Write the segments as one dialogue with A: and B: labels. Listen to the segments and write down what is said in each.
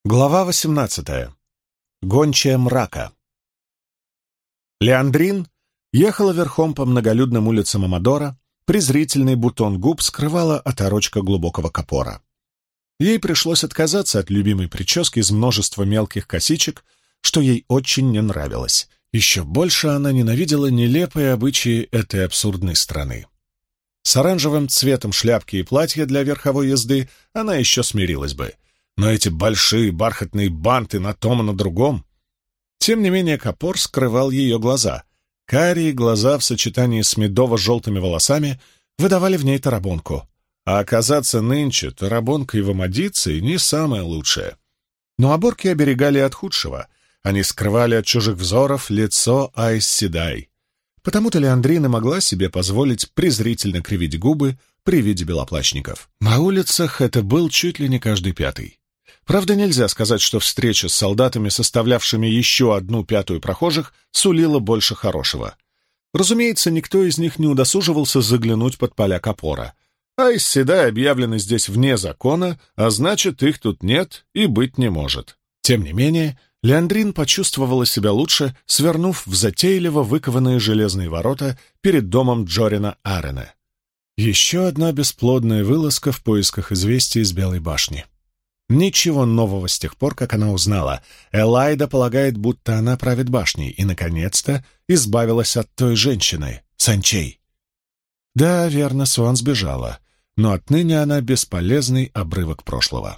A: Глава 18. Гончая мрака. Леандрин ехала верхом по многолюдным улицам Амадора, презрительный бутон губ скрывала оторочка глубокого капора. Ей пришлось отказаться от любимой прически из множества мелких косичек, что ей очень не нравилось. Еще больше она ненавидела нелепые обычаи этой абсурдной страны. С оранжевым цветом шляпки и платья для верховой езды она еще смирилась бы, но эти большие бархатные банты на том и на другом... Тем не менее, капор скрывал ее глаза. Карие глаза в сочетании с медово-желтыми волосами выдавали в ней тарабонку. А оказаться нынче тарабонкой в Амадиции не самое лучшее. Но оборки оберегали от худшего. Они скрывали от чужих взоров лицо Айс Седай. Потому-то Леандрина могла себе позволить презрительно кривить губы при виде белоплащников. На улицах это был чуть ли не каждый пятый. Правда, нельзя сказать, что встреча с солдатами, составлявшими еще 1/5 прохожих, сулила больше хорошего. Разумеется, никто из них не удосуживался заглянуть под поля капора. Айс Седай объявлены здесь вне закона, а значит, их тут нет и быть не может. Тем не менее, Леандрин почувствовала себя лучше, свернув в затейливо выкованные железные ворота перед домом Джорина Арена. Еще одна бесплодная вылазка в поисках известий из Белой башни. Ничего нового с тех пор, как она узнала. Элайда полагает, будто она правит башней, и, наконец-то, избавилась от той женщины, Санчей. Да, верно, Суан сбежала, но отныне она бесполезный обрывок прошлого.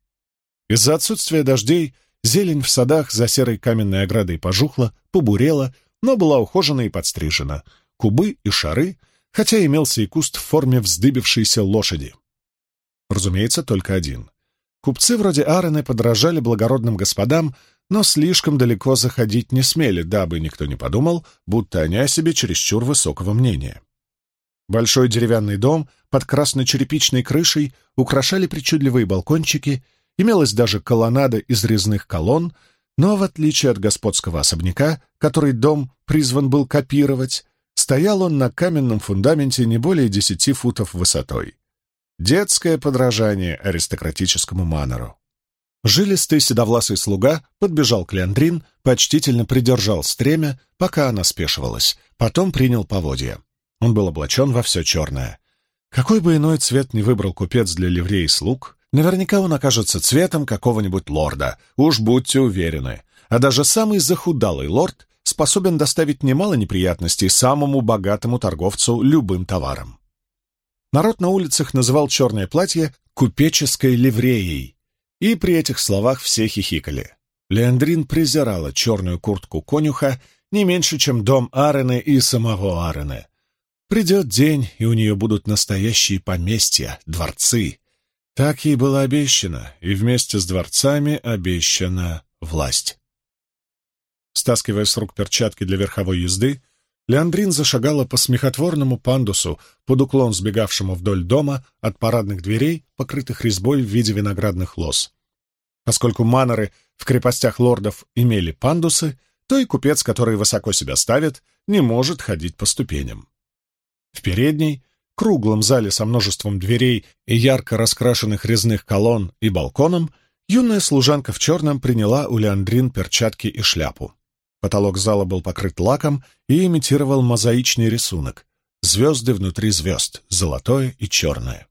A: Из-за отсутствия дождей зелень в садах за серой каменной оградой пожухла, побурела, но была ухожена и подстрижена. Кубы и шары, хотя имелся и куст в форме вздыбившейся лошади. Разумеется, только один. Купцы вроде Арены подражали благородным господам, но слишком далеко заходить не смели, дабы никто не подумал, будто они о себе чересчур высокого мнения. Большой деревянный дом под красно-черепичной крышей украшали причудливые балкончики, имелась даже колоннада из резных колонн, но, в отличие от господского особняка, который дом призван был копировать, стоял он на каменном фундаменте не более 10 футов высотой. Детское подражание аристократическому манору. Жилистый седовласый слуга подбежал к Леандрин, почтительно придержал стремя, пока она спешивалась, потом принял поводья. Он был облачен во все черное. Какой бы иной цвет ни выбрал купец для ливреи слуг, наверняка он окажется цветом какого-нибудь лорда, уж будьте уверены. А даже самый захудалый лорд способен доставить немало неприятностей самому богатому торговцу любым товаром. Народ на улицах называл черное платье купеческой ливреей, и при этих словах все хихикали. Леандрин презирала черную куртку конюха не меньше, чем дом Арены и самого Арены. Придет день, и у нее будут настоящие поместья, дворцы. Так ей было обещано, и вместе с дворцами обещана власть. Стаскивая с рук перчатки для верховой езды, Леандрин зашагала по смехотворному пандусу, под уклон сбегавшему вдоль дома от парадных дверей, покрытых резьбой в виде виноградных лоз. Поскольку маноры в крепостях лордов имели пандусы, то и купец, который высоко себя ставит, не может ходить по ступеням. В передней, круглом зале со множеством дверей и ярко раскрашенных резных колонн и балконом, юная служанка в черном приняла у Леандрин перчатки и шляпу. Потолок зала был покрыт лаком и имитировал мозаичный рисунок. Звезды внутри звезд, золотое и черное.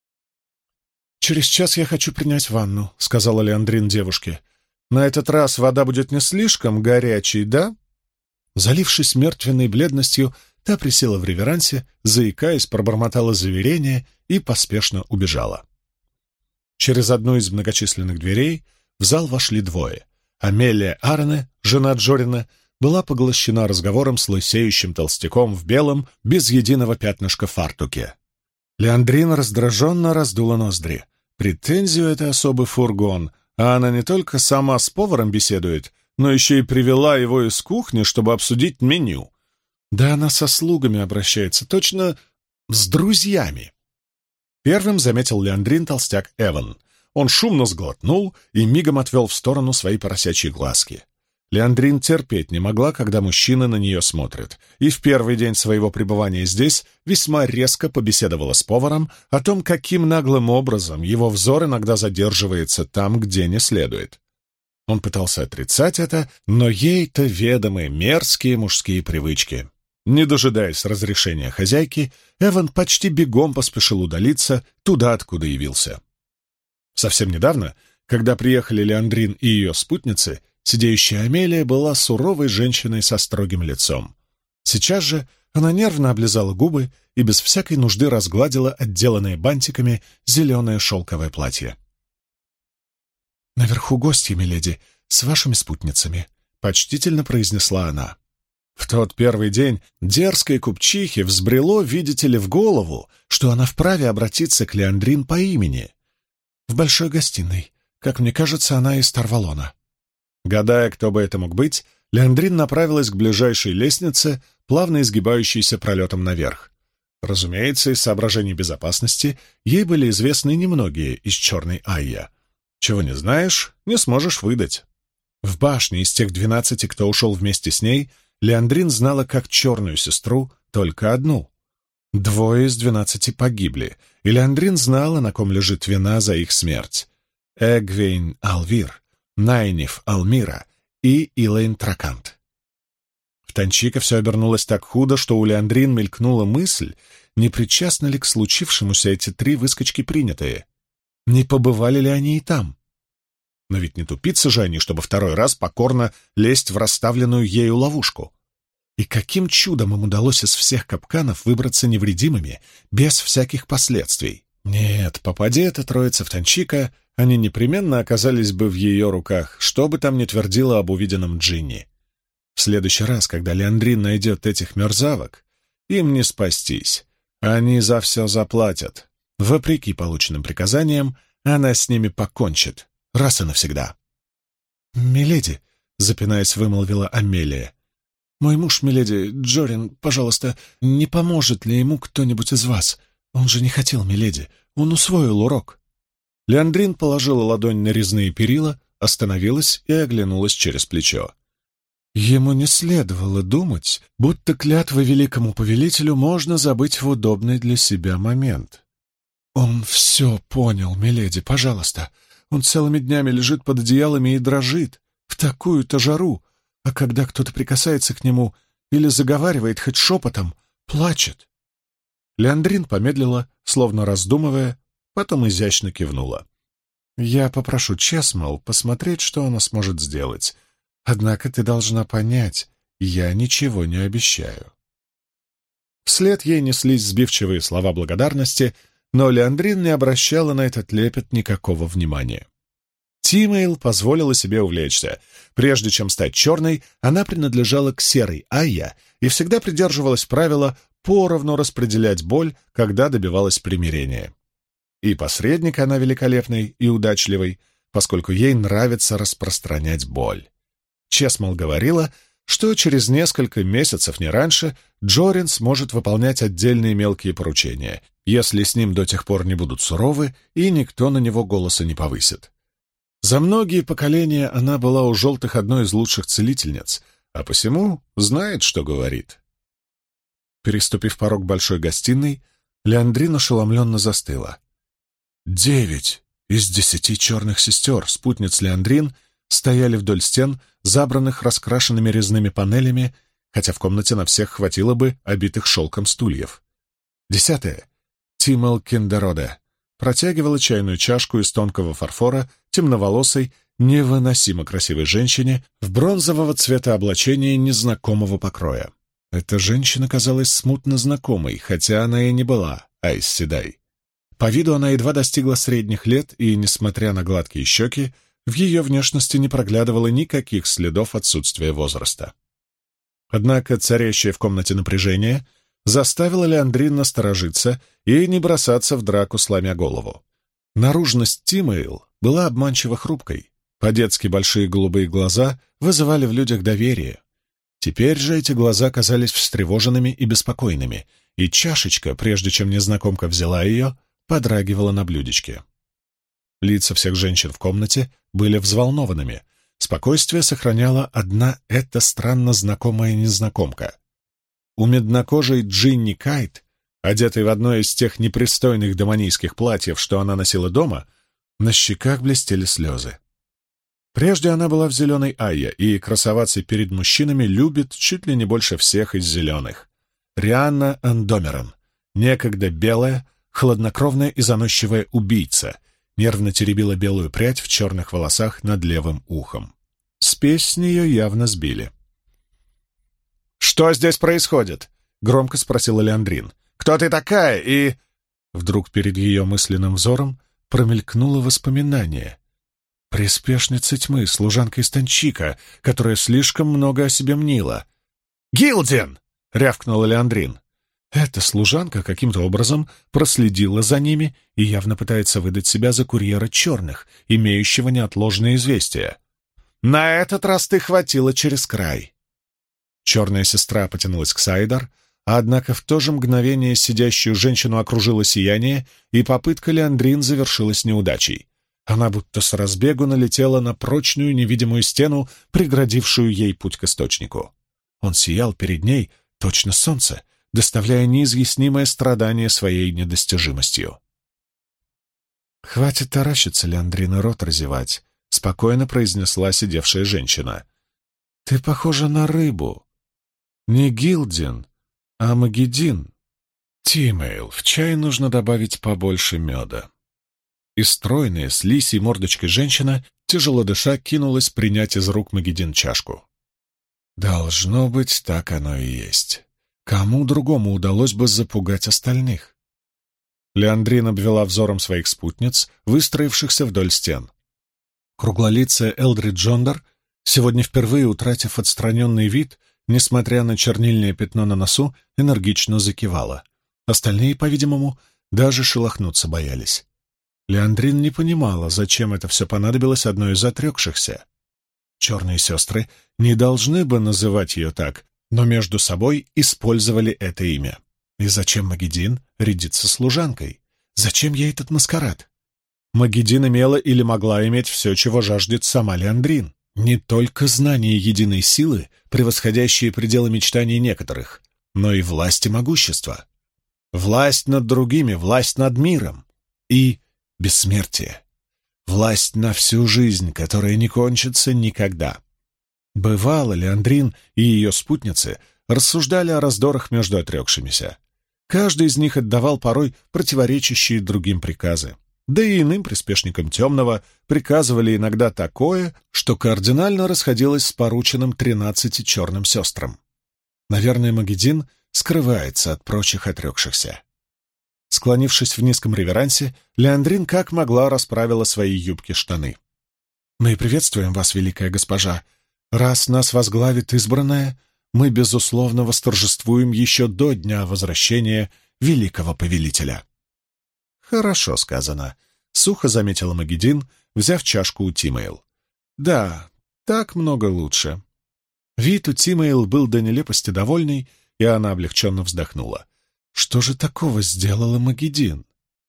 A: «Через час я хочу принять ванну», — сказала Леандрин девушке. «На этот раз вода будет не слишком горячей, да?» Залившись мертвенной бледностью, та присела в реверансе, заикаясь, пробормотала заверение и поспешно убежала. Через одну из многочисленных дверей в зал вошли двое. Амелия Арене, жена Джорина, была поглощена разговором с лысеющим толстяком в белом, без единого пятнышка фартуке. Леандрин раздраженно раздула ноздри. Претензию — это особый фургон, а она не только сама с поваром беседует, но еще и привела его из кухни, чтобы обсудить меню. Да она со слугами обращается, точно с друзьями. Первым заметил Леандрин толстяк Эван. Он шумно сглотнул и мигом отвел в сторону свои поросячьи глазки. Леандрин терпеть не могла, когда мужчины на нее смотрят, и в первый день своего пребывания здесь весьма резко побеседовала с поваром о том, каким наглым образом его взор иногда задерживается там, где не следует. Он пытался отрицать это, но ей-то ведомы мерзкие мужские привычки. Не дожидаясь разрешения хозяйки, Эван почти бегом поспешил удалиться туда, откуда явился. Совсем недавно, когда приехали Леандрин и ее спутницы, сидящая Амелия была суровой женщиной со строгим лицом. Сейчас же она нервно облизала губы и без всякой нужды разгладила отделанное бантиками зеленое шелковое платье. «Наверху гости, миледи, с вашими спутницами», — почтительно произнесла она. В тот первый день дерзкой купчихе взбрело, видите ли, в голову, что она вправе обратиться к Леандрин по имени. «В большой гостиной. Как мне кажется, она из Тарвалона». Гадая, кто бы это мог быть, Леандрин направилась к ближайшей лестнице, плавно изгибающейся пролетом наверх. Разумеется, из соображений безопасности ей были известны немногие из черной Айя. Чего не знаешь, не сможешь выдать. В башне из тех 12, кто ушел вместе с ней, Леандрин знала как черную сестру только одну. 2 из 12 погибли, и Леандрин знала, на ком лежит вина за их смерть. Эгвейн Алвир, Найниф Алмира и Илэйн Тракант. В Танчика все обернулось так худо, что у Леандрин мелькнула мысль, не причастны ли к случившемуся эти 3 выскочки принятые. Не побывали ли они и там? Но ведь не тупицы же они, чтобы второй раз покорно лезть в расставленную ею ловушку. И каким чудом им удалось из всех капканов выбраться невредимыми, без всяких последствий? Нет, попади эта троица в Танчика, они непременно оказались бы в ее руках, что бы там ни твердила об увиденном Джинни. В следующий раз, когда Леандрин найдет этих мерзавок, им не спастись. Они за все заплатят. Вопреки полученным приказаниям, она с ними покончит, раз и навсегда. «Миледи», — запинаясь, вымолвила Амелия, — «мой муж, миледи, Джорин, пожалуйста, не поможет ли ему кто-нибудь из вас? Он же не хотел, миледи, он усвоил урок». Леандрин положила ладонь на резные перила, остановилась и оглянулась через плечо. Ему не следовало думать, будто клятвы великому повелителю можно забыть в удобный для себя момент. «Он все понял, миледи, пожалуйста. Он целыми днями лежит под одеялами и дрожит, в такую-то жару, а когда кто-то прикасается к нему или заговаривает хоть шепотом, плачет». Леандрин помедлила, словно раздумывая, потом изящно кивнула. «Я попрошу Чесмол посмотреть, что она сможет сделать. Однако ты должна понять, я ничего не обещаю». Вслед ей неслись сбивчивые слова благодарности, но Леандрин не обращала на этот лепет никакого внимания. Тимейл позволила себе увлечься. Прежде чем стать черной, она принадлежала к серой Айя и всегда придерживалась правила поровну распределять боль, когда добивалась примирения. И посредник она великолепный и удачливый, поскольку ей нравится распространять боль. Чесмол говорила, что через несколько месяцев, не раньше, Джорин сможет выполнять отдельные мелкие поручения, если с ним до тех пор не будут суровы и никто на него голоса не повысит. За многие поколения она была у желтых одной из лучших целительниц, а посему знает, что говорит. Переступив порог большой гостиной, Леандрин ошеломленно застыла. 9 из 10 черных сестер, спутниц Леандрин, стояли вдоль стен, забранных раскрашенными резными панелями, хотя в комнате на всех хватило бы обитых шелком стульев. 10-я, Тимел Киндероде, протягивала чайную чашку из тонкого фарфора темноволосой, невыносимо красивой женщине в бронзового цвета облачения незнакомого покроя. Эта женщина казалась смутно знакомой, хотя она и не была Айс Седай. По виду она едва достигла средних лет, и, несмотря на гладкие щеки, в ее внешности не проглядывало никаких следов отсутствия возраста. Однако царящее в комнате напряжение заставило Леандрин насторожиться и не бросаться в драку, сломя голову. Наружность Тимейл была обманчиво хрупкой, по-детски большие голубые глаза вызывали в людях доверие. Теперь же эти глаза казались встревоженными и беспокойными, и чашечка, прежде чем незнакомка взяла ее, подрагивала на блюдечке. Лица всех женщин в комнате были взволнованными, Спокойствие сохраняла одна эта странно знакомая незнакомка. У меднокожей Джинни Кайт, одетой в одно из тех непристойных демонийских платьев, что она носила дома, на щеках блестели слезы. Прежде она была в зеленой Айе, и красоваться перед мужчинами любит чуть ли не больше всех из зеленых. Рианна Андомерон, некогда белая, хладнокровная и заносчивая убийца, нервно теребила белую прядь в черных волосах над левым ухом. Спесь с нее явно сбили. «Что здесь происходит?» — громко спросила Леандрин. «Кто ты такая?» И... Вдруг перед ее мысленным взором промелькнуло воспоминание. Приспешница тьмы, служанка из Танчика, которая слишком много о себе мнила. «Гилдин!» — рявкнула Леандрин. Эта служанка каким-то образом проследила за ними и явно пытается выдать себя за курьера черных, имеющего неотложное известие. «На этот раз ты хватила через край!» Черная сестра потянулась к Сайдар, однако в то же мгновение сидящую женщину окружило сияние, и попытка Леандрин завершилась неудачей. Она будто с разбегу налетела на прочную невидимую стену, преградившую ей путь к источнику. Он сиял перед ней, точно солнце, доставляя неизъяснимое страдание своей недостижимостью. «Хватит таращиться, Леандрин, и рот разевать», — спокойно произнесла сидевшая женщина. «Ты похожа на рыбу. Не Гилдин, а Магедин. Тимейл, в чай нужно добавить побольше меда». И стройная, с лисьей мордочкой женщина, тяжело дыша, кинулась принять из рук Магедин чашку. Должно быть, так оно и есть. Кому другому удалось бы запугать остальных? Леандрин обвела взором своих спутниц, выстроившихся вдоль стен. Круглолицая Элдрид Джондar, сегодня впервые утратив отстраненный вид, несмотря на чернильное пятно на носу, энергично закивала. Остальные, по-видимому, даже шелохнуться боялись. Леандрин не понимала, зачем это все понадобилось одной из отрекшихся. Черные сестры не должны бы называть ее так, но между собой использовали это имя. И зачем Магедин рядится служанкой? Зачем ей этот маскарад? Магедин имела или могла иметь все, чего жаждет сама Леандрин. Не только знание единой силы, превосходящие пределы мечтаний некоторых, но и власть и могущество. Власть над другими, власть над миром. И бессмертие. Власть на всю жизнь, которая не кончится никогда. Бывало, Леандрин и ее спутницы рассуждали о раздорах между отрекшимися. Каждый из них отдавал порой противоречащие другим приказы. Да и иным приспешникам темного приказывали иногда такое, что кардинально расходилось с порученным 13 черным сестрам. Наверное, Магедин скрывается от прочих отрекшихся. Склонившись в низком реверансе, Леандрин как могла расправила свои юбки-штаны. «Мы приветствуем вас, великая госпожа. Раз нас возглавит избранная, мы, безусловно, восторжествуем еще до дня возвращения великого повелителя». «Хорошо сказано», — сухо заметила Магедин, взяв чашку у Тимейл. «Да, так много лучше». Вид у Тимейл был до нелепости довольный, и она облегченно вздохнула. Что же такого сделала Магедин?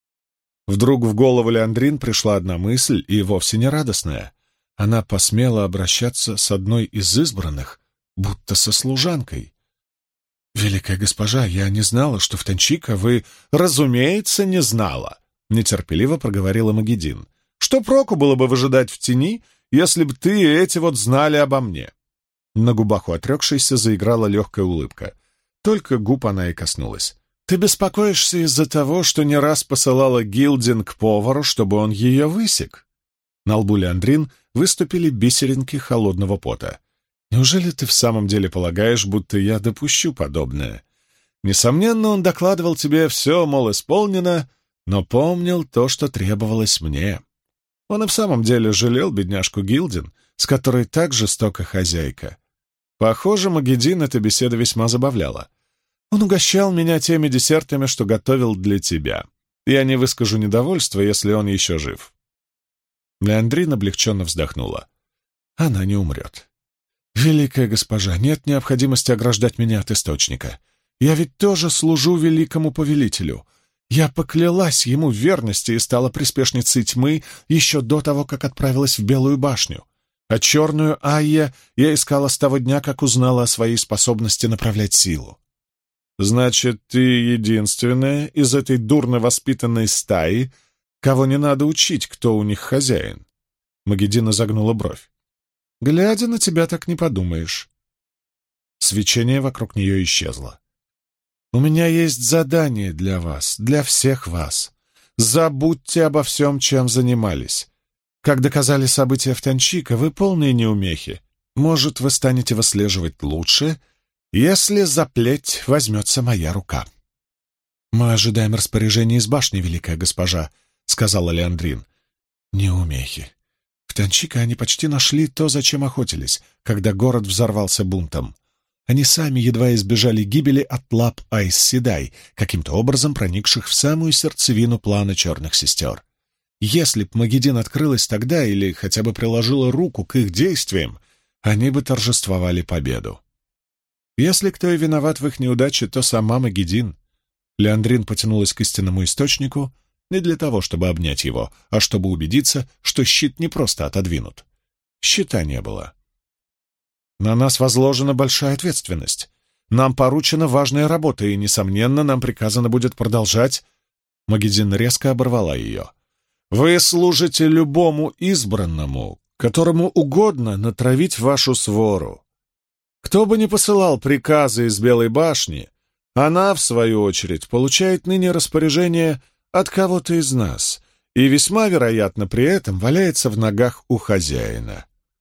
A: Вдруг в голову Леандрин пришла одна мысль, и вовсе не радостная. Она посмела обращаться с одной из избранных, будто со служанкой. «Великая госпожа, я не знала, что в Танчика вы...» «Разумеется, не знала», — нетерпеливо проговорила Магедин. «Что проку было бы выжидать в тени, если б ты и эти вот знали обо мне?» На губах у отрекшейся заиграла легкая улыбка. Только губ она и коснулась. «Ты беспокоишься из-за того, что не раз посылала Гилдин к повару, чтобы он ее высек?» На лбу Леандрин выступили бисеринки холодного пота. «Неужели ты в самом деле полагаешь, будто я допущу подобное? Несомненно, он докладывал тебе все, мол, исполнено, но помнил то, что требовалось мне. Он и в самом деле жалел бедняжку Гилдин, с которой так жестока хозяйка. Похоже, Магедин эта беседа весьма забавляла. Он угощал меня теми десертами, что готовил для тебя. Я не выскажу недовольства, если он еще жив». Леандрин облегченно вздохнула. «Она не умрет. Великая госпожа, нет необходимости ограждать меня от источника. Я ведь тоже служу великому повелителю. Я поклялась ему в верности и стала приспешницей тьмы еще до того, как отправилась в Белую башню. А черную Айя я искала с того дня, как узнала о своей способности направлять силу. Значит, ты единственная из этой дурно воспитанной стаи, кого не надо учить, кто у них хозяин. Магеддин изогнула бровь. Глядя на тебя, так не подумаешь. Свечение вокруг нее исчезло. У меня есть задание для вас, для всех вас. Забудьте обо всем, чем занимались. Как доказали события в Танчика, вы полные неумехи. Может, вы станете выслеживать лучше, если за плеть возьмется моя рука. «Мы ожидаем распоряжения из башни, великая госпожа», — сказала Леандрин. «Неумехи. В Танчика они почти нашли то, зачем охотились, когда город взорвался бунтом. Они сами едва избежали гибели от лап Айс Седай, каким-то образом проникших в самую сердцевину плана Черных Сестер. Если б Магеддин открылась тогда или хотя бы приложила руку к их действиям, они бы торжествовали победу. Если кто и виноват в их неудаче, то сама Магеддин». Леандрин потянулась к истинному источнику не для того, чтобы обнять его, а чтобы убедиться, что щит не просто отодвинут. Щита не было. «На нас возложена большая ответственность. Нам поручена важная работа, и, несомненно, нам приказано будет продолжать...» Магеддин резко оборвала ее. «Вы служите любому избранному, которому угодно натравить вашу свору. Кто бы ни посылал приказы из Белой башни, она, в свою очередь, получает ныне распоряжение от кого-то из нас, и весьма вероятно при этом валяется в ногах у хозяина.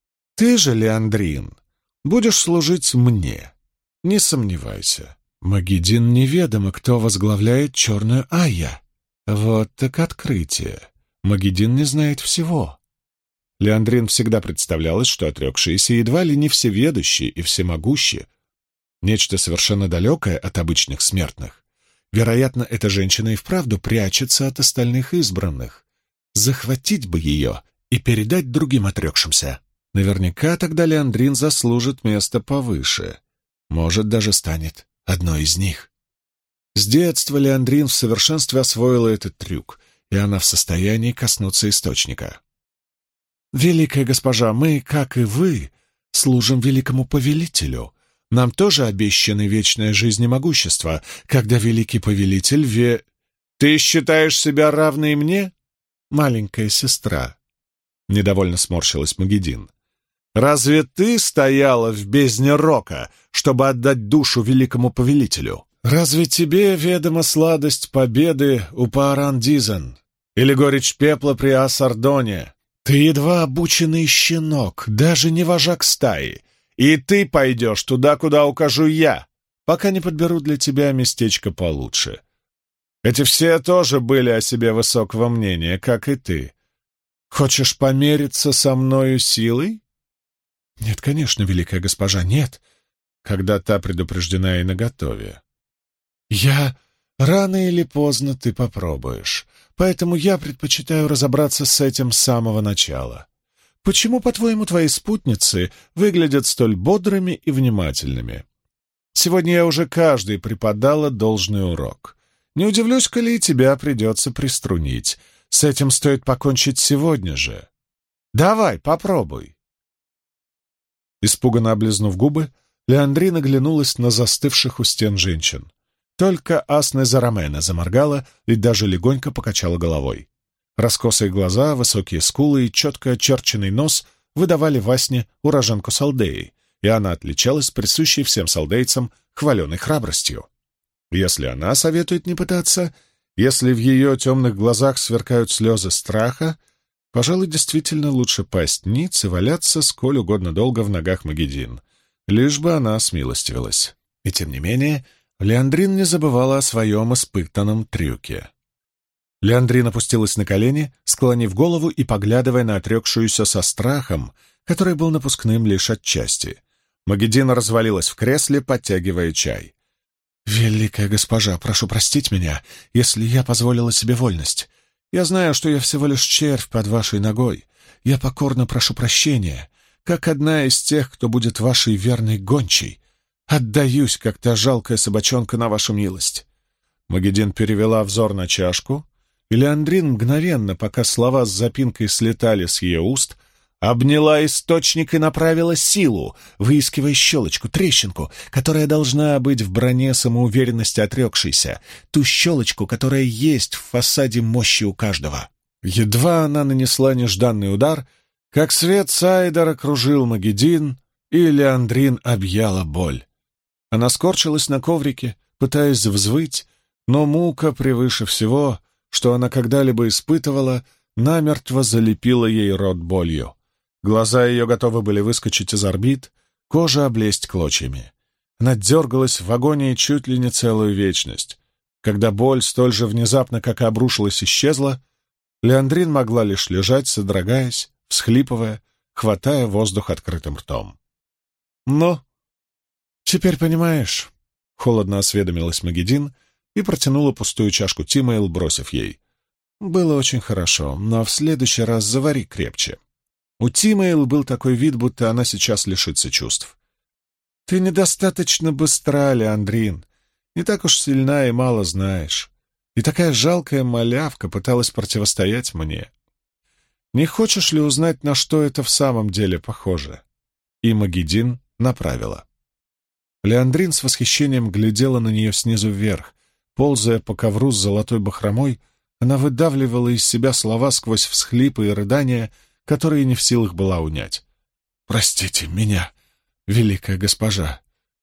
A: Ты же, Леандрин, будешь служить мне, не сомневайся. Магеддин неведомо, кто возглавляет черную Айя. Вот так открытие. Магеддин не знает всего». Леандрин всегда представлялось, что отрекшиеся едва ли не всеведущие и всемогущие, нечто совершенно далекое от обычных смертных. Вероятно, эта женщина и вправду прячется от остальных избранных. Захватить бы ее и передать другим отрекшимся. Наверняка тогда Леандрин заслужит место повыше. Может, даже станет одной из них. С детства Леандрин в совершенстве освоила этот трюк, и она в состоянии коснуться источника. «Великая госпожа, мы, как и вы, служим великому повелителю. Нам тоже обещаны вечная жизнь и могущество, когда великий повелитель Ты считаешь себя равной мне, маленькая сестра?» Недовольно сморщилась Магеддин. «Разве ты стояла в бездне рока, чтобы отдать душу великому повелителю? Разве тебе ведома сладость победы у Пааран-Дизен или горечь пепла при Асардоне? Ты едва обученный щенок, даже не вожак стаи, и ты пойдешь туда, куда укажу я, пока не подберу для тебя местечко получше. Эти все тоже были о себе высокого мнения, как и ты. Хочешь помериться со мною силой?» «Нет, конечно, великая госпожа, нет», когда та предупреждена и наготове. Рано или поздно ты попробуешь, поэтому я предпочитаю разобраться с этим с самого начала. Почему, по-твоему, твои спутницы выглядят столь бодрыми и внимательными? Сегодня я уже каждой преподала должный урок. Не удивлюсь, коли и тебя придется приструнить. С этим стоит покончить сегодня же. Давай, попробуй». Испуганно облизнув губы, Леандрин оглянулась на застывших у стен женщин. Только Асне Зарамена заморгала и даже легонько покачала головой. Раскосые глаза, высокие скулы и четко очерченный нос выдавали Васне уроженку Салдеи, и она отличалась присущей всем салдейцам хваленой храбростью. Если она советует не пытаться, если в ее темных глазах сверкают слезы страха, пожалуй, действительно лучше пасть ниц и валяться сколь угодно долго в ногах Магеддин, лишь бы она смилостивилась. И тем не менее, Леандрин не забывала о своем испытанном трюке. Леандрин опустилась на колени, склонив голову и поглядывая на отрекшуюся со страхом, который был напускным лишь отчасти. Магеддин развалилась в кресле, подтягивая чай. «Великая госпожа, прошу простить меня, если я позволила себе вольность. Я знаю, что я всего лишь червь под вашей ногой. Я покорно прошу прощения, как одна из тех, кто будет вашей верной гончей. Отдаюсь, как та жалкая собачонка, на вашу милость». Магеддин перевела взор на чашку, и Леандрин мгновенно, пока слова с запинкой слетали с ее уст, обняла источник и направила силу, выискивая щелочку, трещинку, которая должна быть в броне самоуверенности отрекшейся, ту щелочку, которая есть в фасаде мощи у каждого. Едва она нанесла нежданный удар, как свет Сайдар окружил Магеддин, и Леандрин объяла боль. Она скорчилась на коврике, пытаясь взвыть, но мука превыше всего, что она когда-либо испытывала, намертво залепила ей рот болью. Глаза ее готовы были выскочить из орбит, кожа облезть клочьями. Она дергалась в агонии чуть ли не целую вечность. Когда боль столь же внезапно, как и обрушилась, исчезла, Леандрин могла лишь лежать, содрогаясь, всхлипывая, хватая воздух открытым ртом. «Ну, теперь понимаешь», — холодно осведомилась Магеддин и протянула пустую чашку Тимэйл, бросив ей. «Было очень хорошо, но в следующий раз завари крепче». У Тимэйл был такой вид, будто она сейчас лишится чувств. «Ты недостаточно быстра, Леандрин, не так уж сильна и мало знаешь. И такая жалкая малявка пыталась противостоять мне. Не хочешь ли узнать, на что это в самом деле похоже?» И Магеддин направила. Леандрин с восхищением глядела на нее снизу вверх. Ползая по ковру с золотой бахромой, она выдавливала из себя слова сквозь всхлипы и рыдания, которые не в силах была унять. «Простите меня, великая госпожа!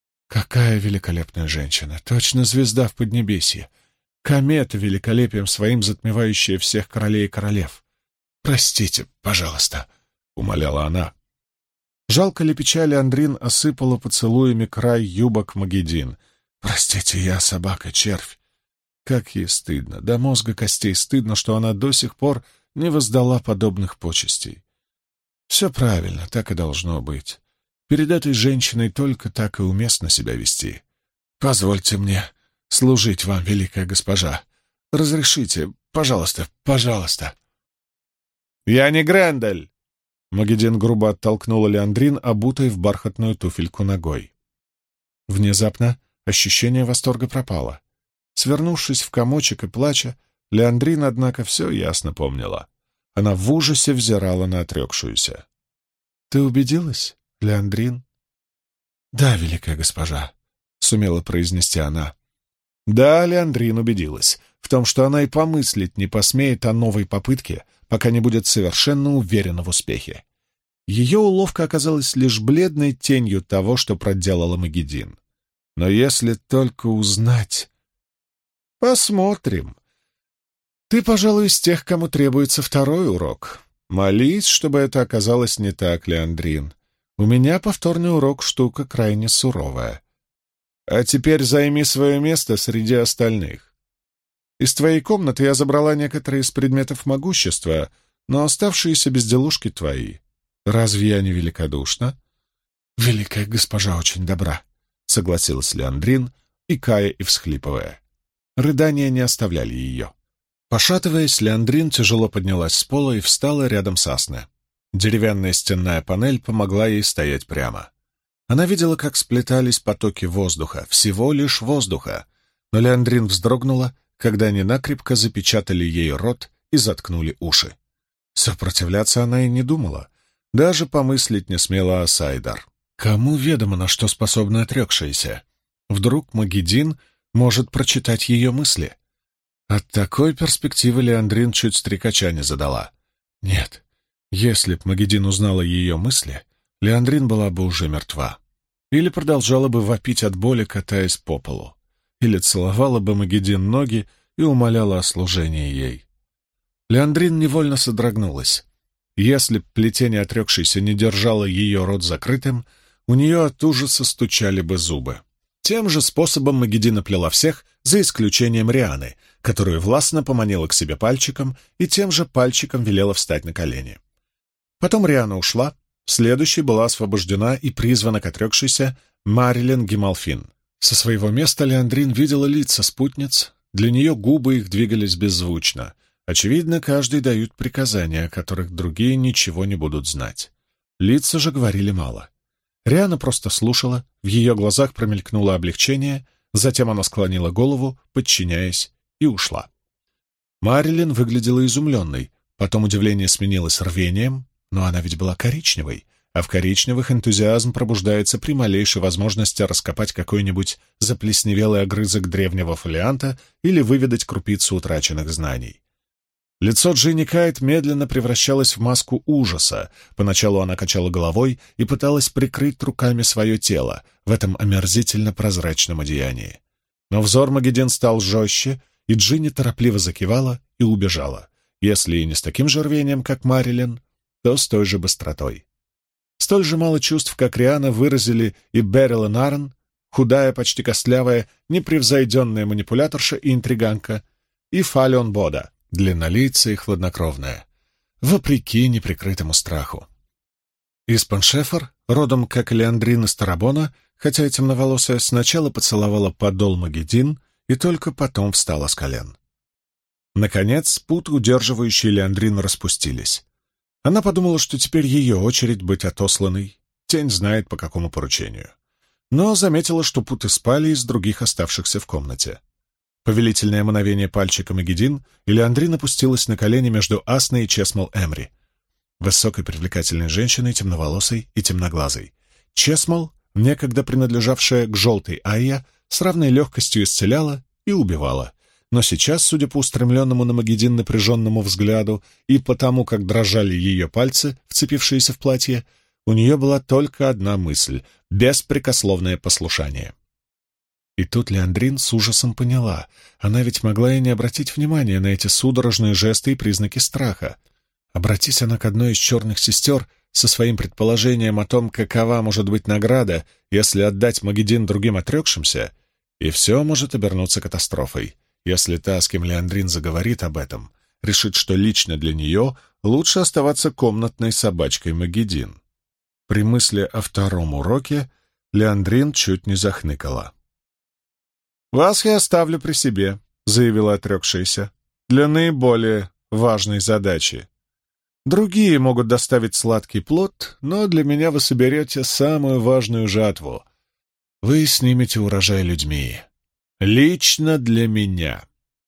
A: Какая великолепная женщина! Точно звезда в Поднебесье! Комета великолепием своим затмевающая всех королей и королев! Простите, пожалуйста!» — умоляла она. Жалко ли печали, Андрин осыпала поцелуями край юбок Магеддин. «Простите, я собака-червь!» Как ей стыдно, до мозга костей стыдно, что она до сих пор не воздала подобных почестей. Все правильно, так и должно быть. Перед этой женщиной только так и уместно себя вести. Позвольте мне служить вам, великая госпожа. Разрешите, пожалуйста, пожалуйста. «Я не Грендель!» Магеддин грубо оттолкнула Леандрин, обутой в бархатную туфельку ногой. Внезапно ощущение восторга пропало. Свернувшись в комочек и плача, Леандрин, однако, все ясно помнила. Она в ужасе взирала на отрекшуюся. «Ты убедилась, Леандрин?» «Да, великая госпожа», — сумела произнести она. Да, Леандрин убедилась в том, что она и помыслить не посмеет о новой попытке, пока не будет совершенно уверена в успехе. Ее уловка оказалась лишь бледной тенью того, что проделала Магеддин. Но если только узнать... Посмотрим. Ты, пожалуй, из тех, кому требуется второй урок. Молись, чтобы это оказалось не так, Леандрин. У меня повторный урок — штука крайне суровая. А теперь займи свое место среди остальных. Из твоей комнаты я забрала некоторые из предметов могущества, но оставшиеся безделушки твои. Разве я не великодушна? Великая госпожа очень добра, — согласилась Леандрин, икая и всхлипывая. Рыдания не оставляли ее. Пошатываясь, Леандрин тяжело поднялась с пола и встала рядом с Асне. Деревянная стенная панель помогла ей стоять прямо. Она видела, как сплетались потоки воздуха, всего лишь воздуха, но Леандрин вздрогнула, когда они накрепко запечатали ей рот и заткнули уши. Сопротивляться она и не думала, даже помыслить не смела о Сайдар. Кому ведомо, на что способна отрекшаяся? Вдруг Магеддин может прочитать ее мысли? От такой перспективы Леандрин чуть стрекача не задала. Нет, если б Магеддин узнала ее мысли, Леандрин была бы уже мертва. Или продолжала бы вопить от боли, катаясь по полу. Или целовала бы Магеддин ноги и умоляла о служении ей. Леандрин невольно содрогнулась. Если б плетение отрекшейся не держало ее рот закрытым, у нее от ужаса стучали бы зубы. Тем же способом Магеддин оплела всех, за исключением Рианы, которую властно поманила к себе пальчиком и тем же пальчиком велела встать на колени. Потом Риана ушла, следующей была освобождена и призвана к отрекшейся Марилен Гемалфин. Со своего места Леандрин видела лица спутниц, для нее губы их двигались беззвучно. Очевидно, каждый дают приказания, о которых другие ничего не будут знать. Лица же говорили мало. Риана просто слушала, в ее глазах промелькнуло облегчение, затем она склонила голову, подчиняясь, и ушла. Марилен выглядела изумленной, потом удивление сменилось рвением, Но она ведь была коричневой, а в коричневых энтузиазм пробуждается при малейшей возможности раскопать какой-нибудь заплесневелый огрызок древнего фолианта или выведать крупицу утраченных знаний. Лицо Джинни Кайт медленно превращалось в маску ужаса. Поначалу она качала головой и пыталась прикрыть руками свое тело в этом омерзительно прозрачном одеянии. Но взор Магедин стал жестче, и Джинни торопливо закивала и убежала. Если и не с таким же рвением, как Марилyn, то с той же быстротой. Столь же мало чувств, как Риана, выразили и Беррил Нарн, худая, почти костлявая, непревзойденная манипуляторша и интриганка, и Фалион Бода, длиннолицая и хладнокровная, вопреки неприкрытому страху. Испан Шефер, родом как Леандрин из Тарабона, хотя и темноволосая, сначала поцеловала подол Магедин и только потом встала с колен. Наконец, путы, удерживающие Леандрин, распустились. Она подумала, что теперь ее очередь быть отосланной, тень знает по какому поручению. Но заметила, что путы спали из других оставшихся в комнате. Повелительное мановение пальчика Магедин, и Леандрин опустилась на колени между Асной и Чесмол Эмри, высокой привлекательной женщиной, темноволосой и темноглазой. Чесмол, некогда принадлежавшая к желтой Айя, с равной легкостью исцеляла и убивала. Но сейчас, судя по устремленному на Магедин напряженному взгляду и потому, как дрожали ее пальцы, вцепившиеся в платье, у нее была только одна мысль — беспрекословное послушание. И тут Леандрин с ужасом поняла, она ведь могла и не обратить внимания на эти судорожные жесты и признаки страха. Обратись она к одной из черных сестер со своим предположением о том, какова может быть награда, если отдать Магедин другим отрекшимся, и все может обернуться катастрофой. Если та, с кем Леандрин заговорит об этом, решит, что лично для нее лучше оставаться комнатной собачкой Магедин. При мысли о втором уроке Леандрин чуть не захныкала. «Вас я оставлю при себе», — заявила отрекшаяся, — «для наиболее важной задачи. Другие могут доставить сладкий плод, но для меня вы соберете самую важную жатву. Вы снимете урожай людьми. Лично для меня».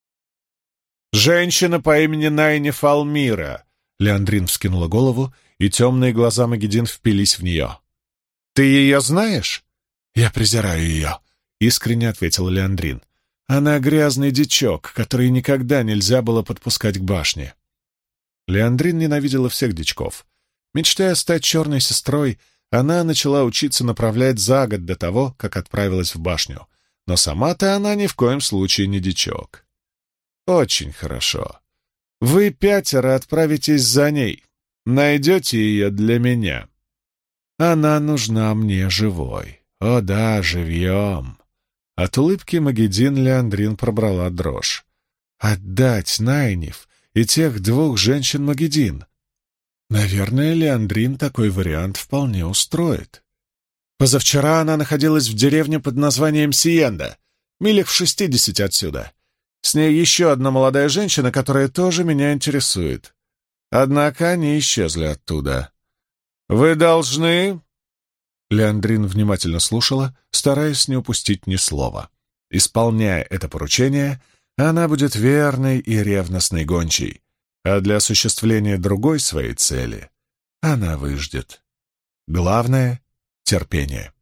A: «Женщина по имени Найни Фалмира», — Леандрин вскинула голову, и темные глаза Магедин впились в нее. «Ты ее знаешь?» «Я презираю ее», — искренне ответила Леандрин. «Она грязный дичок, который никогда нельзя было подпускать к башне». Леандрин ненавидела всех дичков. Мечтая стать черной сестрой, она начала учиться направлять за год до того, как отправилась в башню. Но сама-то она ни в коем случае не дичок. «Очень хорошо. Вы 5 отправитесь за ней. Найдете ее для меня. Она нужна мне живой. О да, живьем». От улыбки Магедин Леандрин пробрала дрожь. Отдать Найниф и тех 2 женщин Магедин. Наверное, Леандрин такой вариант вполне устроит. Позавчера она находилась в деревне под названием Сиенда, милях в 60 отсюда. С ней еще одна молодая женщина, которая тоже меня интересует. Однако они исчезли оттуда. «Вы должны...» Леандрин внимательно слушала, стараясь не упустить ни слова. Исполняя это поручение, она будет верной и ревностной гончей, а для осуществления другой своей цели она выждет. Главное — терпение.